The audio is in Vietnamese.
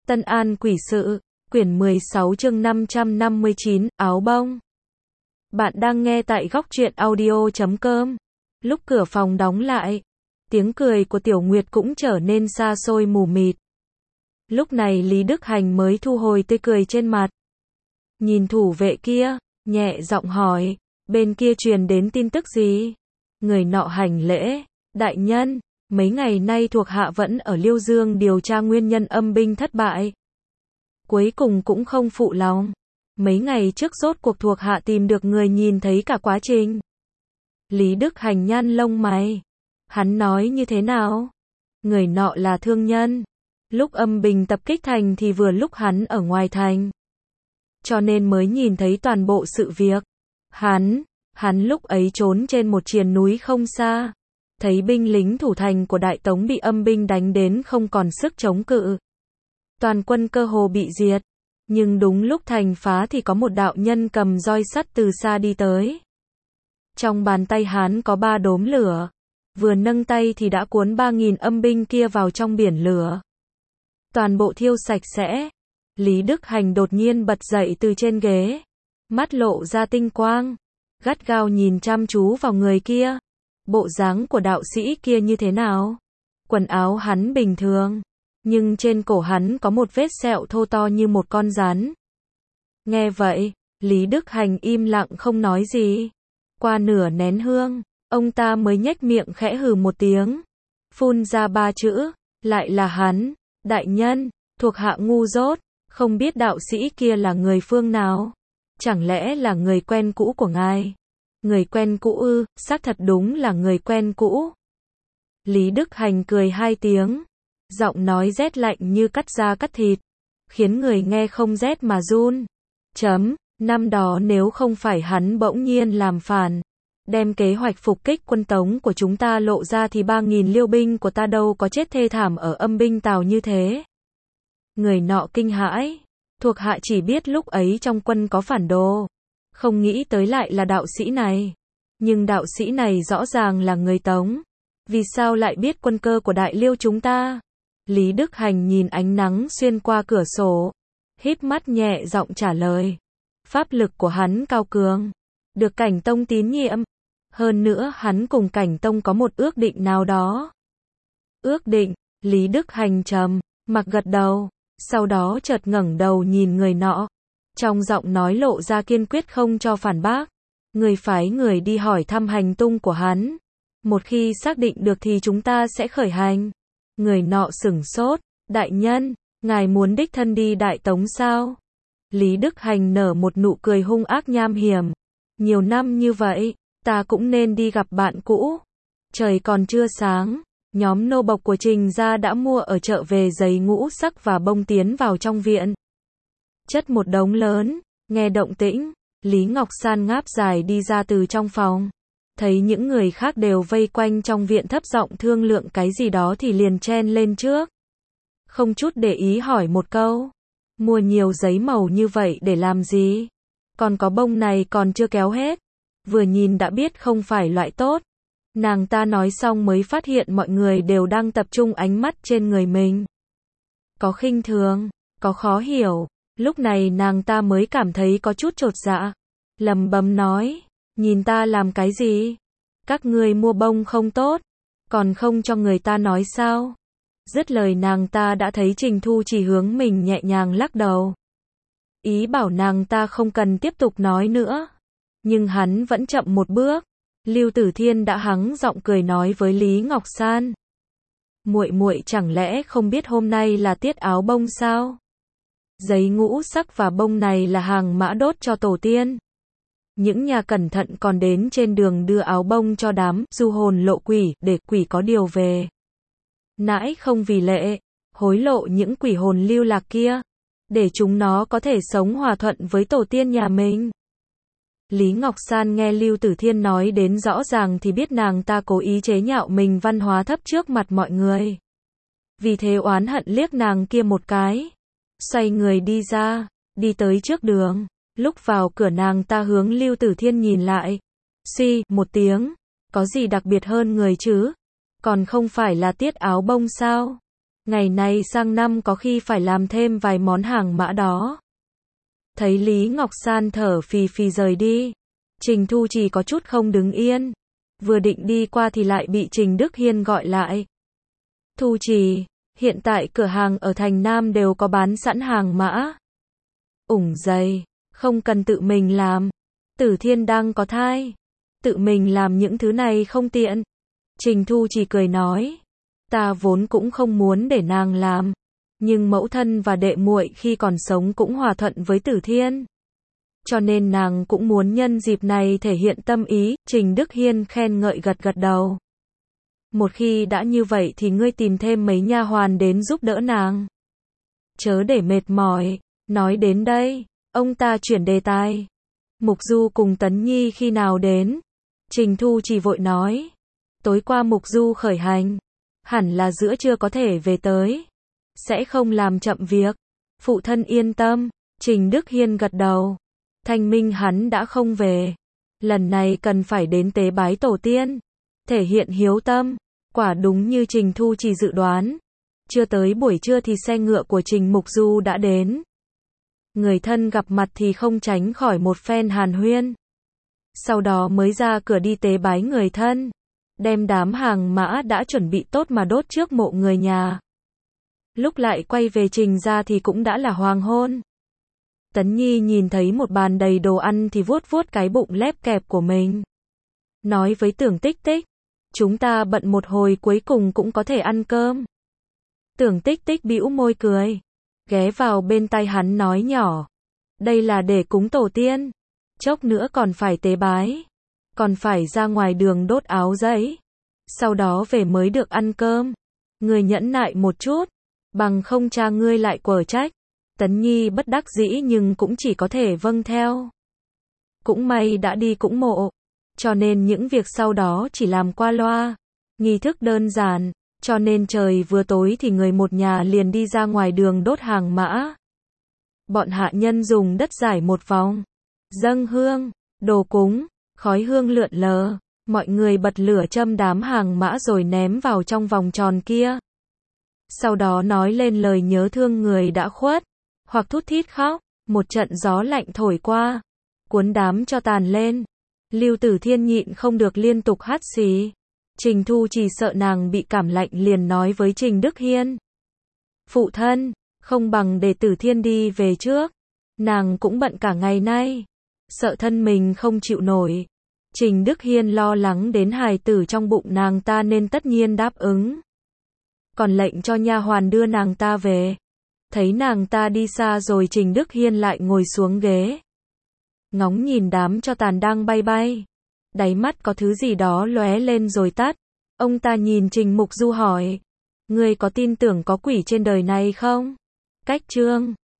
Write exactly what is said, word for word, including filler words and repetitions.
Tân An Quỷ Sự, quyển mười sáu chương năm trăm năm mươi chín, áo bông. Bạn đang nghe tại góc truyện audio chấm com. Lúc cửa phòng đóng lại, tiếng cười của Tiểu Nguyệt cũng trở nên xa xôi mù mịt. Lúc này Lý Đức Hành mới thu hồi tươi cười trên mặt. Nhìn thủ vệ kia, nhẹ giọng hỏi, bên kia truyền đến tin tức gì? Người nọ hành lễ, đại nhân, mấy ngày nay thuộc hạ vẫn ở Liêu Dương điều tra nguyên nhân âm binh thất bại. Cuối cùng cũng không phụ lòng. Mấy ngày trước rốt cuộc thuộc hạ tìm được người nhìn thấy cả quá trình. Lý Đức Hành nhăn lông mày. Hắn nói như thế nào? Người nọ là thương nhân. Lúc âm binh tập kích thành thì vừa lúc hắn ở ngoài thành. Cho nên mới nhìn thấy toàn bộ sự việc. Hắn, hắn lúc ấy trốn trên một triền núi không xa. Thấy binh lính thủ thành của Đại Tống bị âm binh đánh đến không còn sức chống cự. Toàn quân cơ hồ bị diệt. Nhưng đúng lúc thành phá thì có một đạo nhân cầm roi sắt từ xa đi tới. Trong bàn tay hắn có ba đốm lửa. Vừa nâng tay thì đã cuốn ba nghìn âm binh kia vào trong biển lửa. Toàn bộ thiêu sạch sẽ. Lý Đức Hành đột nhiên bật dậy từ trên ghế. Mắt lộ ra tinh quang. Gắt gao nhìn chăm chú vào người kia. Bộ dáng của đạo sĩ kia như thế nào? Quần áo hắn bình thường. Nhưng trên cổ hắn có một vết sẹo thô to như một con rắn. Nghe vậy, Lý Đức Hành im lặng không nói gì. Qua nửa nén hương, ông ta mới nhếch miệng khẽ hừ một tiếng. Phun ra ba chữ, lại là hắn, đại nhân, thuộc hạ ngu dốt, không biết đạo sĩ kia là người phương nào. Chẳng lẽ là người quen cũ của ngài? Người quen cũ ư, xác thật đúng là người quen cũ. Lý Đức Hành cười hai tiếng. Giọng nói rét lạnh như cắt da cắt thịt, khiến người nghe không rét mà run. Chấm, năm đó nếu không phải hắn bỗng nhiên làm phản, đem kế hoạch phục kích quân Tống của chúng ta lộ ra thì ba nghìn liêu binh của ta đâu có chết thê thảm ở âm binh Tào như thế. Người nọ kinh hãi, thuộc hạ chỉ biết lúc ấy trong quân có phản đồ, không nghĩ tới lại là đạo sĩ này. Nhưng đạo sĩ này rõ ràng là người Tống, vì sao lại biết quân cơ của Đại Liêu chúng ta? Lý Đức Hành nhìn ánh nắng xuyên qua cửa sổ, híp mắt nhẹ giọng trả lời. Pháp lực của hắn cao cường, được Cảnh Tông tín nhiệm. Hơn nữa hắn cùng Cảnh Tông có một ước định nào đó. Ước định, Lý Đức Hành trầm mặc gật đầu, sau đó chợt ngẩng đầu nhìn người nọ. Trong giọng nói lộ ra kiên quyết không cho phản bác. Người phái người đi hỏi thăm hành tung của hắn. Một khi xác định được thì chúng ta sẽ khởi hành. Người nọ sửng sốt, đại nhân, ngài muốn đích thân đi Đại Tống sao? Lý Đức Hành nở một nụ cười hung ác nham hiểm. Nhiều năm như vậy, ta cũng nên đi gặp bạn cũ. Trời còn chưa sáng, nhóm nô bộc của Trình gia đã mua ở chợ về giấy ngũ sắc và bông tiến vào trong viện. Chất một đống lớn, nghe động tĩnh, Lý Ngọc San ngáp dài đi ra từ trong phòng. Thấy những người khác đều vây quanh trong viện thấp giọng thương lượng cái gì đó thì liền chen lên trước. Không chút để ý hỏi một câu. Mua nhiều giấy màu như vậy để làm gì? Còn có bông này còn chưa kéo hết. Vừa nhìn đã biết không phải loại tốt. Nàng ta nói xong mới phát hiện mọi người đều đang tập trung ánh mắt trên người mình. Có khinh thường, có khó hiểu. Lúc này nàng ta mới cảm thấy có chút chột dạ. Lẩm bẩm nói. Nhìn ta làm cái gì? Các ngươi mua bông không tốt, còn không cho người ta nói sao? Dứt lời nàng ta đã thấy Trình Thu chỉ hướng mình nhẹ nhàng lắc đầu. Ý bảo nàng ta không cần tiếp tục nói nữa. Nhưng hắn vẫn chậm một bước. Lưu Tử Thiên đã hắng giọng cười nói với Lý Ngọc San. Muội muội chẳng lẽ không biết hôm nay là tiết áo bông sao? Giấy ngũ sắc và bông này là hàng mã đốt cho tổ tiên. Những nhà cẩn thận còn đến trên đường đưa áo bông cho đám du hồn lộ quỷ, để quỷ có điều về. Nãi không vì lệ, hối lộ những quỷ hồn lưu lạc kia, để chúng nó có thể sống hòa thuận với tổ tiên nhà mình. Lý Ngọc San nghe Lưu Tử Thiên nói đến rõ ràng thì biết nàng ta cố ý chế nhạo mình văn hóa thấp trước mặt mọi người. Vì thế oán hận liếc nàng kia một cái. Xoay người đi ra, đi tới trước đường. Lúc vào cửa nàng ta hướng Lưu Tử Thiên nhìn lại. Xì, một tiếng. Có gì đặc biệt hơn người chứ? Còn không phải là tiết áo bông sao? Ngày này sang năm có khi phải làm thêm vài món hàng mã đó. Thấy Lý Ngọc San thở phì phì rời đi, Trình Thu Trì có chút không đứng yên. Vừa định đi qua thì lại bị Trình Đức Hiên gọi lại. Thu Trì, hiện tại cửa hàng ở thành Nam đều có bán sẵn hàng mã. Ủng giày, không cần tự mình làm. Tử Thiên đang có thai. Tự mình làm những thứ này không tiện. Trình Thu Trì cười nói. Ta vốn cũng không muốn để nàng làm. Nhưng mẫu thân và đệ muội khi còn sống cũng hòa thuận với Tử Thiên. Cho nên nàng cũng muốn nhân dịp này thể hiện tâm ý. Trình Đức Hiên khen ngợi gật gật đầu. Một khi đã như vậy thì ngươi tìm thêm mấy nha hoàn đến giúp đỡ nàng. Chớ để mệt mỏi. Nói đến đây, ông ta chuyển đề tài. Mục Du cùng Tấn Nhi khi nào đến? Trình Thu chỉ vội nói. Tối qua Mục Du khởi hành. Hẳn là giữa trưa có thể về tới. Sẽ không làm chậm việc. Phụ thân yên tâm. Trình Đức Hiên gật đầu. Thanh minh hắn đã không về. Lần này cần phải đến tế bái tổ tiên. Thể hiện hiếu tâm. Quả đúng như Trình Thu chỉ dự đoán. Chưa tới buổi trưa thì xe ngựa của Trình Mục Du đã đến. Người thân gặp mặt thì không tránh khỏi một phen hàn huyên. Sau đó mới ra cửa đi tế bái người thân. Đem đám hàng mã đã chuẩn bị tốt mà đốt trước mộ người nhà. Lúc lại quay về Trình ra thì cũng đã là hoàng hôn. Tấn Nhi nhìn thấy một bàn đầy đồ ăn thì vuốt vuốt cái bụng lép kẹp của mình. Nói với Tưởng Tích Tích. Chúng ta bận một hồi cuối cùng cũng có thể ăn cơm. Tưởng Tích Tích bĩu môi cười. Ghé vào bên tai hắn nói nhỏ. Đây là để cúng tổ tiên. Chốc nữa còn phải tế bái. Còn phải ra ngoài đường đốt áo giấy. Sau đó về mới được ăn cơm. Ngươi nhẫn nại một chút. Bằng không cha ngươi lại quở trách. Tấn Nhi bất đắc dĩ nhưng cũng chỉ có thể vâng theo. Cũng may đã đi cúng mộ. Cho nên những việc sau đó chỉ làm qua loa. Nghi thức đơn giản. Cho nên trời vừa tối thì người một nhà liền đi ra ngoài đường đốt hàng mã. Bọn hạ nhân dùng đất rải một vòng. Dâng hương, đồ cúng, khói hương lượn lờ. Mọi người bật lửa châm đám hàng mã rồi ném vào trong vòng tròn kia. Sau đó nói lên lời nhớ thương người đã khuất. Hoặc thút thít khóc. Một trận gió lạnh thổi qua. Cuốn đám cho tàn lên. Lưu Tử Thiên nhịn không được liên tục hắt xì. Trình Thu chỉ sợ nàng bị cảm lạnh liền nói với Trình Đức Hiên. Phụ thân, không bằng để Tử Thiên đi về trước. Nàng cũng bận cả ngày nay. Sợ thân mình không chịu nổi. Trình Đức Hiên lo lắng đến hài tử trong bụng nàng ta nên tất nhiên đáp ứng. Còn lệnh cho nha hoàn đưa nàng ta về. Thấy nàng ta đi xa rồi Trình Đức Hiên lại ngồi xuống ghế. Ngóng nhìn đám cho tàn đang bay bay. Đáy mắt có thứ gì đó lóe lên rồi tắt. Ông ta nhìn Trình Mục Du hỏi. Ngươi có tin tưởng có quỷ trên đời này không? Cách chương